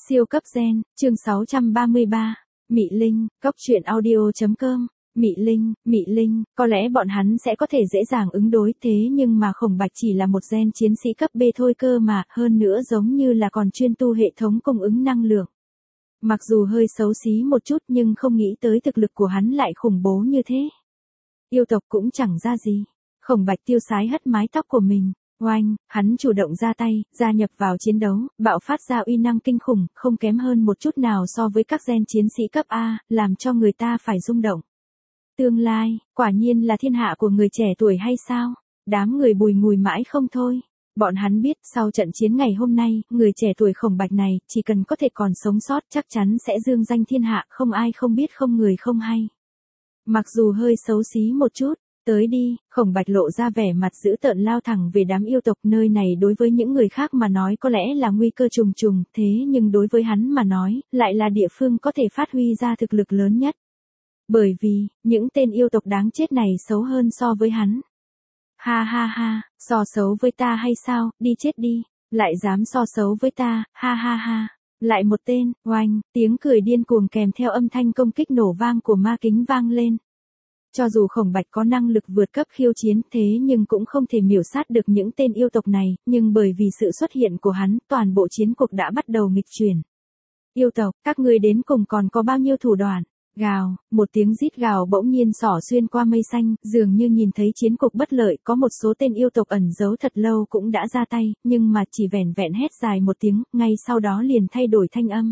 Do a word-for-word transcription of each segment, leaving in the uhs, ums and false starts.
Siêu cấp gen, chương sáu trăm ba mươi ba. Mị Linh, cốc truyện audio chấm com. Mị Linh, Mị Linh, có lẽ bọn hắn sẽ có thể dễ dàng ứng đối thế nhưng mà Khổng Bạch chỉ là một gen chiến sĩ cấp B thôi cơ mà, hơn nữa giống như là còn chuyên tu hệ thống cung ứng năng lượng. Mặc dù hơi xấu xí một chút nhưng không nghĩ tới thực lực của hắn lại khủng bố như thế. Yêu tộc cũng chẳng ra gì. Khổng Bạch tiêu sái hất mái tóc của mình. Oanh, hắn chủ động ra tay, gia nhập vào chiến đấu, bạo phát ra uy năng kinh khủng, không kém hơn một chút nào so với các gen chiến sĩ cấp A, làm cho người ta phải rung động. Tương lai, quả nhiên là thiên hạ của người trẻ tuổi hay sao? Đám người bùi ngùi mãi không thôi. Bọn hắn biết sau trận chiến ngày hôm nay, người trẻ tuổi Khổng Bạch này, chỉ cần có thể còn sống sót chắc chắn sẽ dương danh thiên hạ, không ai không biết không người không hay. Mặc dù hơi xấu xí một chút. Tới đi, Khổng Bạch lộ ra vẻ mặt dữ tợn lao thẳng về đám yêu tộc, nơi này đối với những người khác mà nói có lẽ là nguy cơ trùng trùng, thế nhưng đối với hắn mà nói, lại là địa phương có thể phát huy ra thực lực lớn nhất. Bởi vì, những tên yêu tộc đáng chết này xấu hơn so với hắn. Ha ha ha, so xấu với ta hay sao, đi chết đi, lại dám so xấu với ta, ha ha ha. Lại một tên, oanh, tiếng cười điên cuồng kèm theo âm thanh công kích nổ vang của ma kính vang lên. Cho dù Khổng Bạch có năng lực vượt cấp khiêu chiến thế nhưng cũng không thể miểu sát được những tên yêu tộc này, nhưng bởi vì sự xuất hiện của hắn, toàn bộ chiến cuộc đã bắt đầu nghịch chuyển. Yêu tộc, các ngươi đến cùng còn có bao nhiêu thủ đoạn? Gào, một tiếng rít gào bỗng nhiên xỏ xuyên qua mây xanh, dường như nhìn thấy chiến cục bất lợi, có một số tên yêu tộc ẩn giấu thật lâu cũng đã ra tay, nhưng mà chỉ vẻn vẹn hét dài một tiếng, ngay sau đó liền thay đổi thanh âm.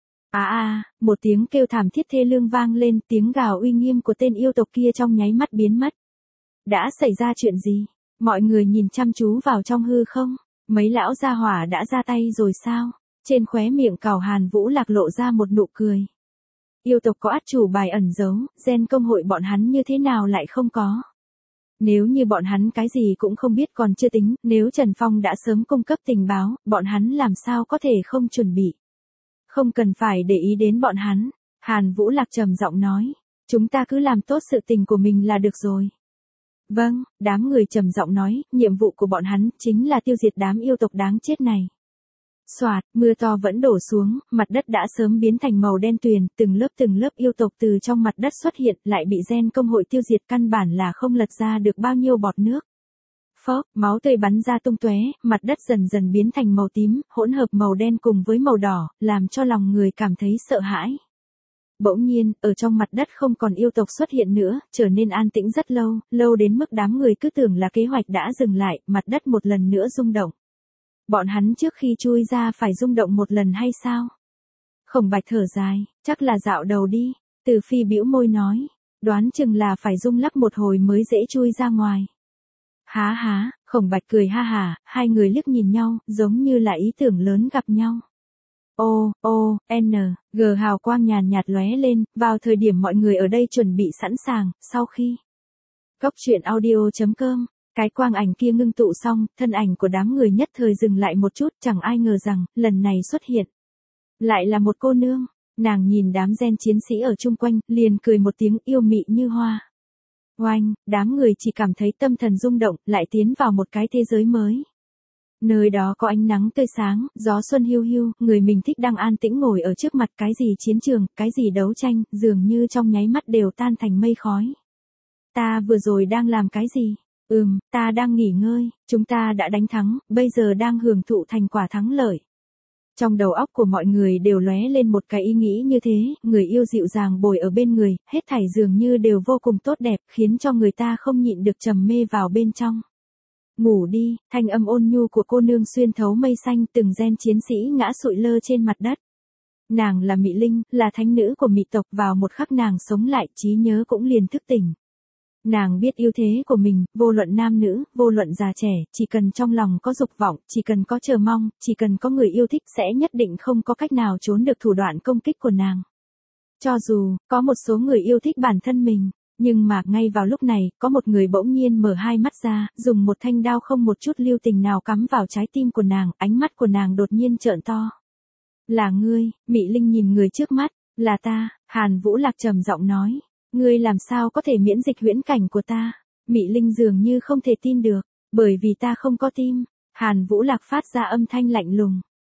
À à, một tiếng kêu thảm thiết thê lương vang lên, tiếng gào uy nghiêm của tên yêu tộc kia trong nháy mắt biến mất. Đã xảy ra chuyện gì? Mọi người nhìn chăm chú vào trong hư không? Mấy lão gia hỏa đã ra tay rồi sao? Trên khóe miệng Cảo Hàn Vũ Lạc lộ ra một nụ cười. Yêu tộc có át chủ bài ẩn giấu, gen công hội bọn hắn như thế nào lại không có? Nếu như bọn hắn cái gì cũng không biết còn chưa tính, nếu Trần Phong đã sớm cung cấp tình báo, bọn hắn làm sao có thể không chuẩn bị? Không cần phải để ý đến bọn hắn, Hàn Vũ Lạc trầm giọng nói, chúng ta cứ làm tốt sự tình của mình là được rồi. Vâng, đám người trầm giọng nói, nhiệm vụ của bọn hắn chính là tiêu diệt đám yêu tộc đáng chết này. Soạt, mưa to vẫn đổ xuống, mặt đất đã sớm biến thành màu đen tuyền, từng lớp từng lớp yêu tộc từ trong mặt đất xuất hiện, lại bị gen công hội tiêu diệt, căn bản là không lật ra được bao nhiêu bọt nước. Phốc, máu tươi bắn ra tung tóe, mặt đất dần dần biến thành màu tím, hỗn hợp màu đen cùng với màu đỏ, làm cho lòng người cảm thấy sợ hãi. Bỗng nhiên, ở trong mặt đất không còn yêu tộc xuất hiện nữa, trở nên an tĩnh rất lâu, lâu đến mức đám người cứ tưởng là kế hoạch đã dừng lại, mặt đất một lần nữa rung động. Bọn hắn trước khi chui ra phải rung động một lần hay sao? Khổng Bạch thở dài, chắc là dạo đầu đi, Từ Phi bĩu môi nói, đoán chừng là phải rung lắc một hồi mới dễ chui ra ngoài. Há há, Khổng Bạch cười ha hả, hai người liếc nhìn nhau, giống như là ý tưởng lớn gặp nhau. O, O, N, G hào quang nhàn nhạt lóe lên, vào thời điểm mọi người ở đây chuẩn bị sẵn sàng, sau khi cốc truyện audio chấm com, cái quang ảnh kia ngưng tụ xong, thân ảnh của đám người nhất thời dừng lại một chút, chẳng ai ngờ rằng, lần này xuất hiện. Lại là một cô nương, nàng nhìn đám gen chiến sĩ ở chung quanh, liền cười một tiếng yêu mị như hoa. Oanh, đám người chỉ cảm thấy tâm thần rung động, lại tiến vào một cái thế giới mới. Nơi đó có ánh nắng tươi sáng, gió xuân hiu hiu, người mình thích đang an tĩnh ngồi ở trước mặt, cái gì chiến trường, cái gì đấu tranh, dường như trong nháy mắt đều tan thành mây khói. Ta vừa rồi đang làm cái gì? Ừm, ta đang nghỉ ngơi, chúng ta đã đánh thắng, bây giờ đang hưởng thụ thành quả thắng lợi. Trong đầu óc của mọi người đều lóe lên một cái ý nghĩ như thế, người yêu dịu dàng bồi ở bên người, hết thảy dường như đều vô cùng tốt đẹp, khiến cho người ta không nhịn được trầm mê vào bên trong. Ngủ đi, thanh âm ôn nhu của cô nương xuyên thấu mây xanh, từng gen chiến sĩ ngã sụi lơ trên mặt đất. Nàng là Mị Linh, là thánh nữ của Mị tộc, vào một khắc nàng sống lại, trí nhớ cũng liền thức tỉnh. Nàng biết ưu thế của mình, vô luận nam nữ, vô luận già trẻ, chỉ cần trong lòng có dục vọng, chỉ cần có chờ mong, chỉ cần có người yêu thích sẽ nhất định không có cách nào trốn được thủ đoạn công kích của nàng. Cho dù, có một số người yêu thích bản thân mình, nhưng mà ngay vào lúc này, có một người bỗng nhiên mở hai mắt ra, dùng một thanh đao không một chút lưu tình nào cắm vào trái tim của nàng, ánh mắt của nàng đột nhiên trợn to. Là ngươi, Mị Linh nhìn người trước mắt, là ta, Hàn Vũ Lạc trầm giọng nói. Ngươi làm sao có thể miễn dịch huyễn cảnh của ta? Mị Linh dường như không thể tin được, bởi vì ta không có tim. Hàn Vũ Lạc phát ra âm thanh lạnh lùng.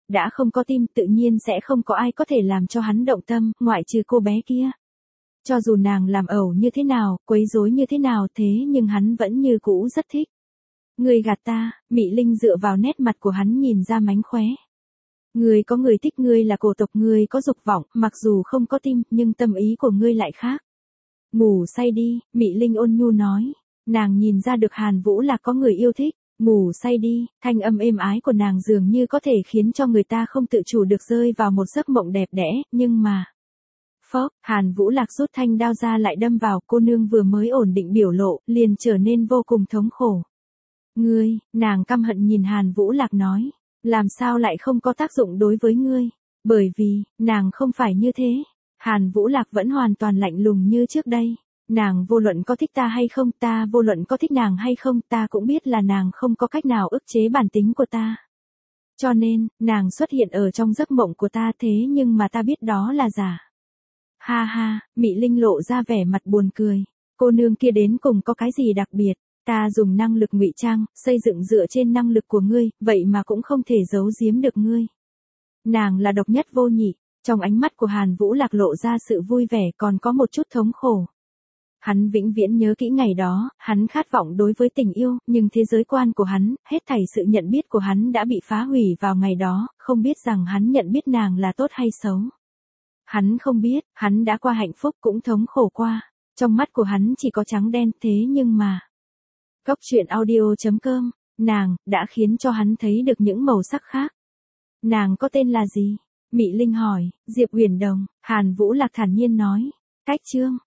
đã không có tim tự nhiên sẽ không có ai có thể làm cho hắn động tâm, ngoại trừ cô bé kia. Cho dù nàng làm ẩu như thế nào, quấy rối như thế nào thế nhưng hắn vẫn như cũ rất thích. Ngươi gạt ta, Mị Linh dựa vào nét mặt của hắn nhìn ra mánh khóe. Ngươi có người thích, ngươi là cổ tộc, ngươi có dục vọng, mặc dù không có tim, nhưng tâm ý của ngươi lại khác. Ngủ say đi, Mị Linh ôn nhu nói. Nàng nhìn ra được Hàn Vũ Lạc có người yêu thích. Ngủ say đi, thanh âm êm ái của nàng dường như có thể khiến cho người ta không tự chủ được rơi vào một giấc mộng đẹp đẽ, nhưng mà... Phốc, Hàn Vũ Lạc rút thanh đao ra lại đâm vào, cô nương vừa mới ổn định biểu lộ, liền trở nên vô cùng thống khổ. Ngươi, nàng căm hận nhìn Hàn Vũ Lạc nói, làm sao lại không có tác dụng đối với ngươi, bởi vì, nàng không phải như thế. Hàn Vũ Lạc vẫn hoàn toàn lạnh lùng như trước đây. Nàng vô luận có thích ta hay không, ta vô luận có thích nàng hay không, ta cũng biết là nàng không có cách nào ức chế bản tính của ta. Cho nên, nàng xuất hiện ở trong giấc mộng của ta thế nhưng mà ta biết đó là giả. Ha ha, Mị Linh lộ ra vẻ mặt buồn cười. Cô nương kia đến cùng có cái gì đặc biệt, ta dùng năng lực ngụy trang, xây dựng dựa trên năng lực của ngươi, vậy mà cũng không thể giấu giếm được ngươi. Nàng là độc nhất vô nhị, trong ánh mắt của Hàn Vũ Lạc lộ ra sự vui vẻ còn có một chút thống khổ. Hắn vĩnh viễn nhớ kỹ ngày đó, hắn khát vọng đối với tình yêu, nhưng thế giới quan của hắn, hết thảy sự nhận biết của hắn đã bị phá hủy vào ngày đó, không biết rằng hắn nhận biết nàng là tốt hay xấu. Hắn không biết, hắn đã qua hạnh phúc cũng thống khổ qua, trong mắt của hắn chỉ có trắng đen thế nhưng mà. Cốc truyện audio chấm com, nàng, đã khiến cho hắn thấy được những màu sắc khác. Nàng có tên là gì? Mị Linh hỏi, Diệp Huyền Đồng, Hàn Vũ Lạc thản nhiên nói, cách chương.